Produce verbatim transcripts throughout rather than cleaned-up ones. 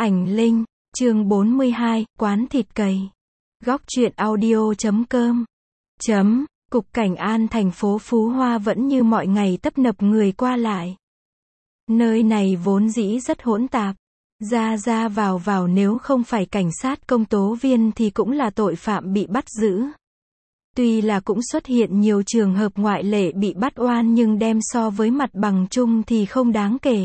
Ảnh Linh, chương bốn mươi hai, quán thịt cầy. Góc truyện audio chấm com. Chấm, Cục Cảnh an thành phố Phú Hoa vẫn như mọi ngày tấp nập người qua lại. Nơi này vốn dĩ rất hỗn tạp. Ra ra vào vào nếu không phải cảnh sát công tố viên thì cũng là tội phạm bị bắt giữ. Tuy là cũng xuất hiện nhiều trường hợp ngoại lệ bị bắt oan nhưng đem so với mặt bằng chung thì không đáng kể.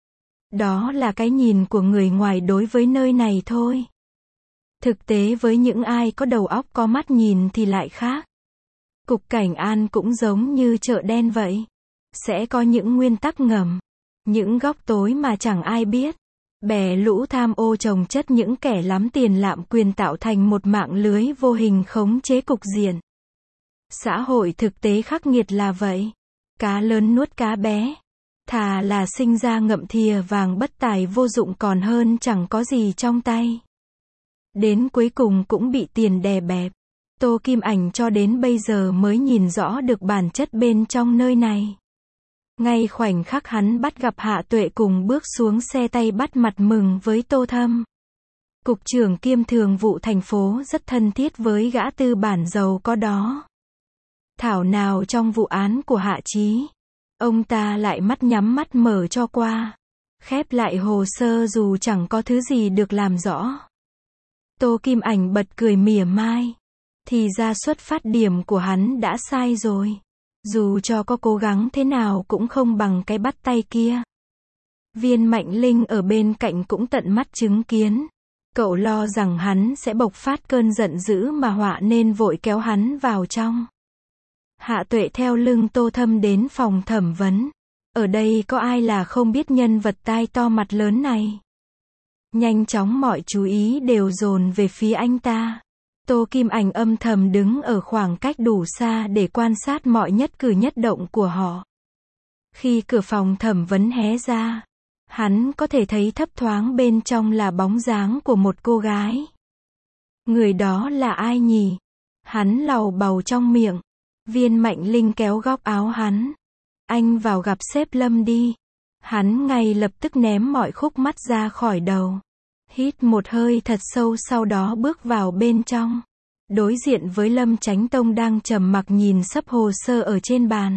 Đó là cái nhìn của người ngoài đối với nơi này thôi. Thực tế với những ai có đầu óc có mắt nhìn thì lại khác. Cục Cảnh an cũng giống như chợ đen vậy. Sẽ có những nguyên tắc ngầm, những góc tối mà chẳng ai biết. Bè lũ tham ô chồng chất những kẻ lắm tiền lạm quyền tạo thành một mạng lưới vô hình khống chế cục diện. Xã hội thực tế khắc nghiệt là vậy. Cá lớn nuốt cá bé. Thà là sinh ra ngậm thìa vàng bất tài vô dụng còn hơn chẳng có gì trong tay. Đến cuối cùng cũng bị tiền đè bẹp. Tô Kim Ảnh cho đến bây giờ mới nhìn rõ được bản chất bên trong nơi này. Ngay khoảnh khắc hắn bắt gặp Hạ Tuệ cùng bước xuống xe tay bắt mặt mừng với Tô Thâm. Cục trưởng kiêm thường vụ thành phố rất thân thiết với gã tư bản giàu có đó. Thảo nào trong vụ án của Hạ Chí, ông ta lại mắt nhắm mắt mở cho qua. Khép lại hồ sơ dù chẳng có thứ gì được làm rõ. Tô Kim Ảnh bật cười mỉa mai. Thì ra xuất phát điểm của hắn đã sai rồi. Dù cho có cố gắng thế nào cũng không bằng cái bắt tay kia. Viên Mạnh Linh ở bên cạnh cũng tận mắt chứng kiến. Cậu lo rằng hắn sẽ bộc phát cơn giận dữ mà họa nên vội kéo hắn vào trong. Hạ Tuệ theo lưng Tô Thâm đến phòng thẩm vấn. Ở đây có ai là không biết nhân vật tai to mặt lớn này. Nhanh chóng mọi chú ý đều dồn về phía anh ta. Tô Kim Ảnh âm thầm đứng ở khoảng cách đủ xa để quan sát mọi nhất cử nhất động của họ. Khi cửa phòng thẩm vấn hé ra, hắn có thể thấy thấp thoáng bên trong là bóng dáng của một cô gái. Người đó là ai nhỉ? Hắn lầu bầu trong miệng. Viên Mạnh Linh kéo góc áo hắn. Anh vào gặp sếp Lâm đi. Hắn ngay lập tức ném mọi khúc mắc ra khỏi đầu. Hít một hơi thật sâu sau đó bước vào bên trong. Đối diện với Lâm Chánh Tông đang trầm mặc nhìn sấp hồ sơ ở trên bàn.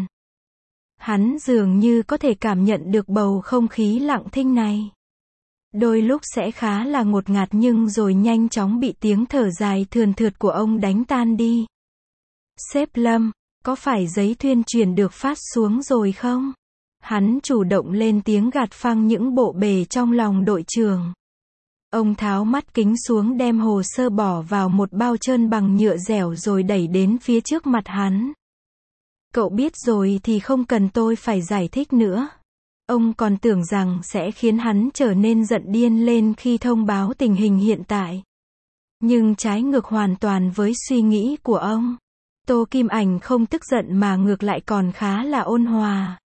Hắn dường như có thể cảm nhận được bầu không khí lặng thinh này. Đôi lúc sẽ khá là ngột ngạt nhưng rồi nhanh chóng bị tiếng thở dài thườn thượt của ông đánh tan đi. Sếp Lâm, có phải giấy tuyên truyền được phát xuống rồi không? Hắn chủ động lên tiếng gạt phăng những bộ bề trong lòng đội trưởng. Ông tháo mắt kính xuống đem hồ sơ bỏ vào một bao trơn bằng nhựa dẻo rồi đẩy đến phía trước mặt hắn. Cậu biết rồi thì không cần tôi phải giải thích nữa. Ông còn tưởng rằng sẽ khiến hắn trở nên giận điên lên khi thông báo tình hình hiện tại. Nhưng trái ngược hoàn toàn với suy nghĩ của ông. Tô Kim Ảnh không tức giận mà ngược lại còn khá là ôn hòa.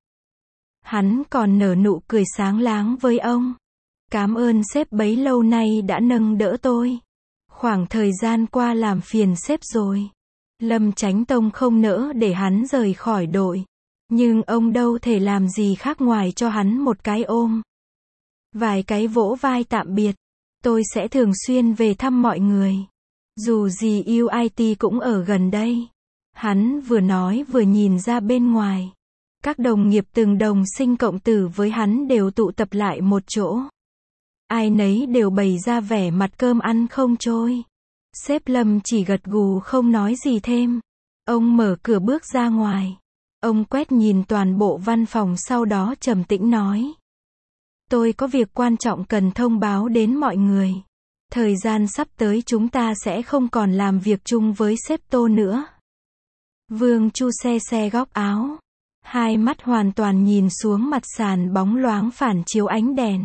Hắn còn nở nụ cười sáng láng với ông. Cảm ơn sếp bấy lâu nay đã nâng đỡ tôi. Khoảng thời gian qua làm phiền sếp rồi. Lâm Chánh Tông không nỡ để hắn rời khỏi đội. Nhưng ông đâu thể làm gì khác ngoài cho hắn một cái ôm. Vài cái vỗ vai tạm biệt. Tôi sẽ thường xuyên về thăm mọi người. Dù gì u i tê cũng ở gần đây. Hắn vừa nói vừa nhìn ra bên ngoài. Các đồng nghiệp từng đồng sinh cộng tử với hắn đều tụ tập lại một chỗ. Ai nấy đều bày ra vẻ mặt cơm ăn không trôi. Sếp Lâm chỉ gật gù không nói gì thêm. Ông mở cửa bước ra ngoài. Ông quét nhìn toàn bộ văn phòng sau đó trầm tĩnh nói. Tôi có việc quan trọng cần thông báo đến mọi người. Thời gian sắp tới chúng ta sẽ không còn làm việc chung với sếp Tô nữa. Vương Chu xe xe góc áo. Hai mắt hoàn toàn nhìn xuống mặt sàn bóng loáng phản chiếu ánh đèn.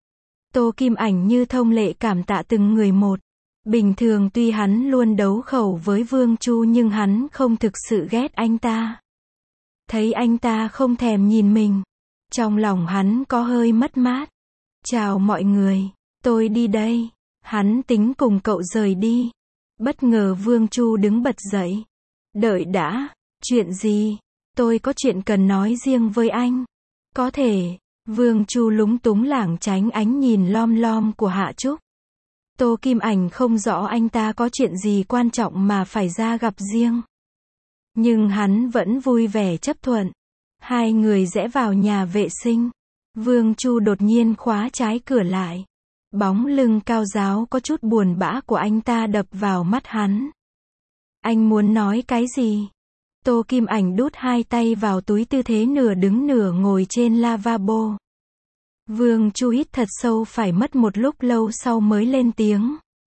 Tô Kim Ảnh như thông lệ cảm tạ từng người một. Bình thường tuy hắn luôn đấu khẩu với Vương Chu nhưng hắn không thực sự ghét anh ta. Thấy anh ta không thèm nhìn mình. Trong lòng hắn có hơi mất mát. Chào mọi người, tôi đi đây. Hắn tính cùng cậu rời đi. Bất ngờ Vương Chu đứng bật dậy. Đợi đã, chuyện gì? Tôi có chuyện cần nói riêng với anh. Có thể. Vương Chu lúng túng lảng tránh ánh nhìn lom lom của Hạ Trúc. Tô Kim Ảnh không rõ anh ta có chuyện gì quan trọng mà phải ra gặp riêng. Nhưng hắn vẫn vui vẻ chấp thuận. Hai người rẽ vào nhà vệ sinh. Vương Chu đột nhiên khóa trái cửa lại. Bóng lưng cao ráo có chút buồn bã của anh ta đập vào mắt hắn. Anh muốn nói cái gì? Tô Kim Ảnh đút hai tay vào túi tư thế nửa đứng nửa ngồi trên lavabo. Vương Chu hít thật sâu phải mất một lúc lâu sau mới lên tiếng.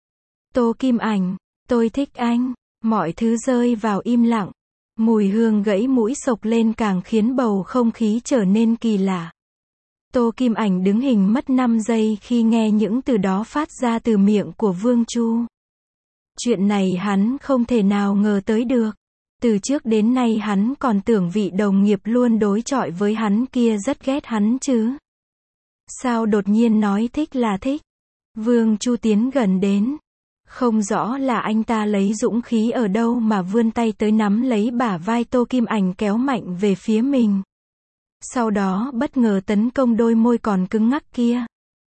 Tô Kim Ảnh, tôi thích anh. Mọi thứ rơi vào im lặng. Mùi hương gãy mũi sộc lên càng khiến bầu không khí trở nên kỳ lạ. Tô Kim Ảnh đứng hình mất năm giây khi nghe những từ đó phát ra từ miệng của Vương Chu. Chuyện này hắn không thể nào ngờ tới được. Từ trước đến nay hắn còn tưởng vị đồng nghiệp luôn đối chọi với hắn kia rất ghét hắn chứ. Sao đột nhiên nói thích là thích? Vương Chu tiến gần đến. Không rõ là anh ta lấy dũng khí ở đâu mà vươn tay tới nắm lấy bả vai Tô Kim Ảnh kéo mạnh về phía mình. Sau đó bất ngờ tấn công đôi môi còn cứng ngắc kia.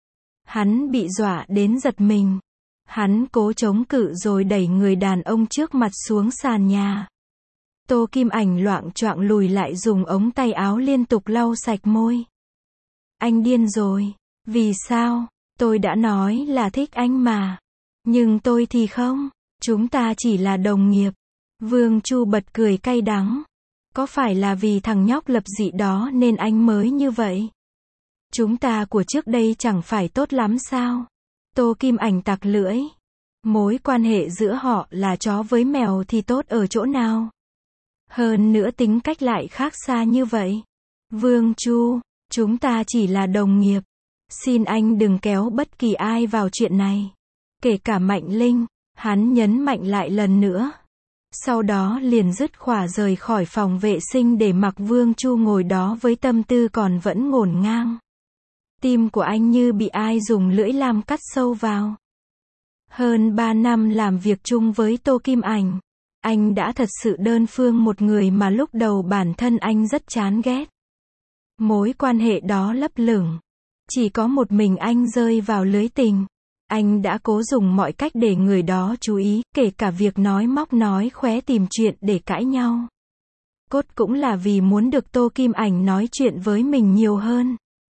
Hắn bị dọa đến giật mình. Hắn cố chống cự rồi đẩy người đàn ông trước mặt xuống sàn nhà. Tô Kim Ảnh loạng choạng lùi lại dùng ống tay áo liên tục lau sạch môi. Anh điên rồi. Vì sao? Tôi đã nói là thích anh mà. Nhưng tôi thì không. Chúng ta chỉ là đồng nghiệp. Vương Chu bật cười cay đắng. Có phải là vì thằng nhóc lập dị đó nên anh mới như vậy? Chúng ta của trước đây chẳng phải tốt lắm sao? Tô Kim Ảnh tặc lưỡi. Mối quan hệ giữa họ là chó với mèo thì tốt ở chỗ nào? Hơn nữa tính cách lại khác xa như vậy. Vương Chu, chúng ta chỉ là đồng nghiệp. Xin anh đừng kéo bất kỳ ai vào chuyện này. Kể cả Mạnh Linh, hắn nhấn mạnh lại lần nữa. Sau đó liền dứt khỏa rời khỏi phòng vệ sinh để mặc Vương Chu ngồi đó với tâm tư còn vẫn ngổn ngang. Tim của anh như bị ai dùng lưỡi lam cắt sâu vào. Hơn ba năm làm việc chung với Tô Kim Ảnh, anh đã thật sự đơn phương một người mà lúc đầu bản thân anh rất chán ghét. Mối quan hệ đó lấp lửng. Chỉ có một mình anh rơi vào lưới tình. Anh đã cố dùng mọi cách để người đó chú ý, kể cả việc nói móc nói khóe tìm chuyện để cãi nhau. Cốt cũng là vì muốn được Tô Kim Ảnh nói chuyện với mình nhiều hơn.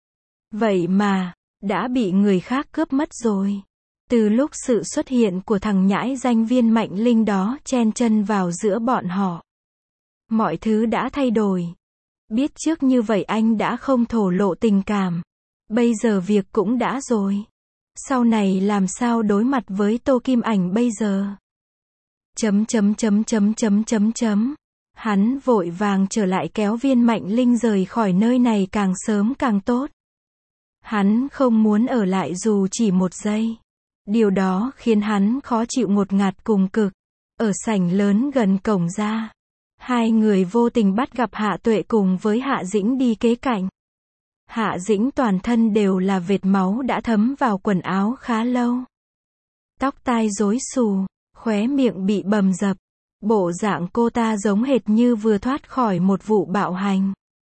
Vậy mà, đã bị người khác cướp mất rồi. Từ lúc sự xuất hiện của thằng nhãi danh viên Mạnh Linh đó chen chân vào giữa bọn họ, mọi thứ đã thay đổi. Biết trước như vậy anh đã không thổ lộ tình cảm. Bây giờ việc cũng đã rồi. Sau này làm sao đối mặt với Tô Kim Ảnh bây giờ? Chấm chấm chấm chấm chấm chấm chấm. Hắn vội vàng trở lại kéo viên Mạnh Linh rời khỏi nơi này càng sớm càng tốt. Hắn không muốn ở lại dù chỉ một giây. Điều đó khiến hắn khó chịu ngột ngạt cùng cực. Ở sảnh lớn gần cổng ra, hai người vô tình bắt gặp Hạ Tuệ cùng với Hạ Dĩnh đi kế cạnh. Hạ Dĩnh toàn thân đều là vệt máu đã thấm vào quần áo khá lâu. Tóc tai rối xù, khóe miệng bị bầm dập. Bộ dạng cô ta giống hệt như vừa thoát khỏi một vụ bạo hành.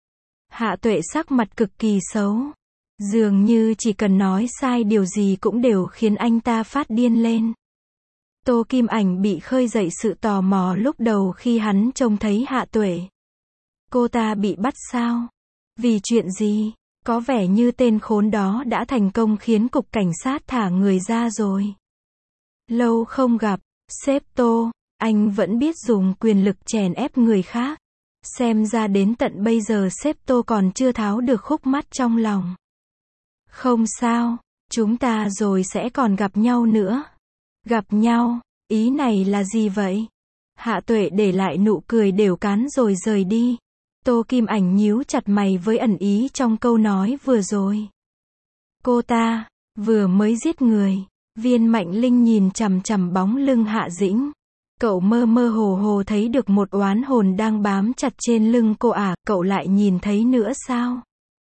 Hạ Tuệ sắc mặt cực kỳ xấu. Dường như chỉ cần nói sai điều gì cũng đều khiến anh ta phát điên lên. Tô Kim Ảnh bị khơi dậy sự tò mò lúc đầu khi hắn trông thấy Hạ Tuệ. Cô ta bị bắt sao? Vì chuyện gì? Có vẻ như tên khốn đó đã thành công khiến cục cảnh sát thả người ra rồi. Lâu không gặp, sếp Tô, anh vẫn biết dùng quyền lực chèn ép người khác. Xem ra đến tận bây giờ sếp Tô còn chưa tháo được khúc mắc trong lòng. Không sao, chúng ta rồi sẽ còn gặp nhau nữa. Gặp nhau, ý này là gì vậy? Hạ Tuệ để lại nụ cười đều cán rồi rời đi. Tô Kim Ảnh nhíu chặt mày với ẩn ý trong câu nói vừa rồi. Cô ta, vừa mới giết người. Viên Mạnh Linh nhìn chằm chằm bóng lưng Hạ Dĩnh. Cậu mơ mơ hồ hồ thấy được một oán hồn đang bám chặt trên lưng cô à, cậu lại nhìn thấy nữa sao?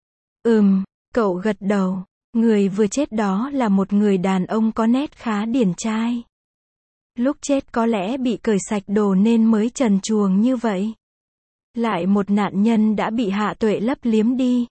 Ừm, cậu gật đầu. Người vừa chết đó là một người đàn ông có nét khá điển trai. Lúc chết có lẽ bị cởi sạch đồ nên mới trần truồng như vậy. Lại một nạn nhân đã bị Hạ Tuệ lấp liếm đi.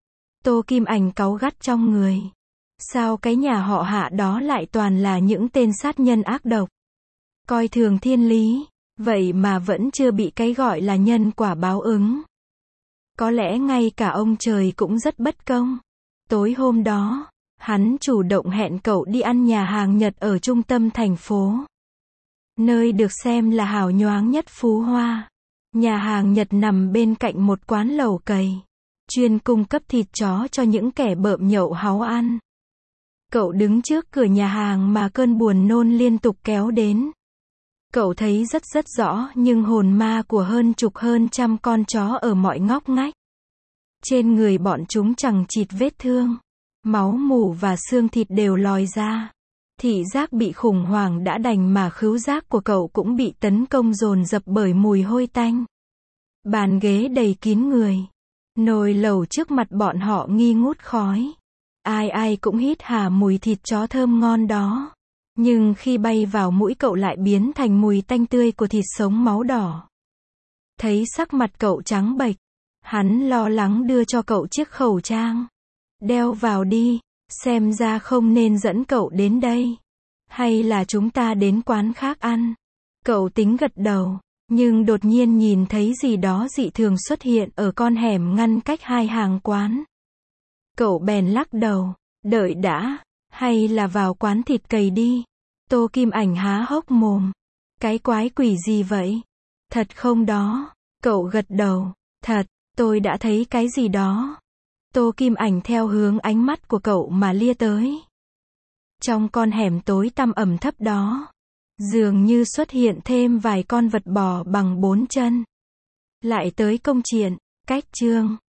Tô Kim Ảnh cáu gắt trong người. Sao cái nhà họ Hạ đó lại toàn là những tên sát nhân ác độc, coi thường thiên lý, vậy mà vẫn chưa bị cái gọi là nhân quả báo ứng. Có lẽ ngay cả ông trời cũng rất bất công. Tối hôm đó, hắn chủ động hẹn cậu đi ăn nhà hàng Nhật ở trung tâm thành phố, nơi được xem là hào nhoáng nhất Phú Hoa. Nhà hàng Nhật nằm bên cạnh một quán lẩu cầy, chuyên cung cấp thịt chó cho những kẻ bợm nhậu háu ăn. Cậu đứng trước cửa nhà hàng mà cơn buồn nôn liên tục kéo đến. Cậu thấy rất rất rõ nhưng hồn ma của hơn chục hơn trăm con chó ở mọi ngóc ngách. Trên người bọn chúng chẳng chịt vết thương, máu mủ và xương thịt đều lòi ra. Thị giác bị khủng hoảng đã đành mà khứu giác của cậu cũng bị tấn công dồn dập bởi mùi hôi tanh. Bàn ghế đầy kín người. Nồi lẩu trước mặt bọn họ nghi ngút khói. Ai ai cũng hít hà mùi thịt chó thơm ngon đó. Nhưng khi bay vào mũi cậu lại biến thành mùi tanh tươi của thịt sống máu đỏ. Thấy sắc mặt cậu trắng bệch, hắn lo lắng đưa cho cậu chiếc khẩu trang. Đeo vào đi, xem ra không nên dẫn cậu đến đây. Hay là chúng ta đến quán khác ăn? Cậu tính gật đầu, nhưng đột nhiên nhìn thấy gì đó dị thường xuất hiện ở con hẻm ngăn cách hai hàng quán. Cậu bèn lắc đầu, đợi đã, hay là vào quán thịt cầy đi. Tô Kim Ảnh há hốc mồm. Cái quái quỷ gì vậy? Thật không đó? Cậu gật đầu, thật, tôi đã thấy cái gì đó. Tô Kim Ảnh theo hướng ánh mắt của cậu mà lia tới. Trong con hẻm tối tăm ẩm thấp đó, dường như xuất hiện thêm vài con vật bò bằng bốn chân. Lại tới công chuyện, cách chương.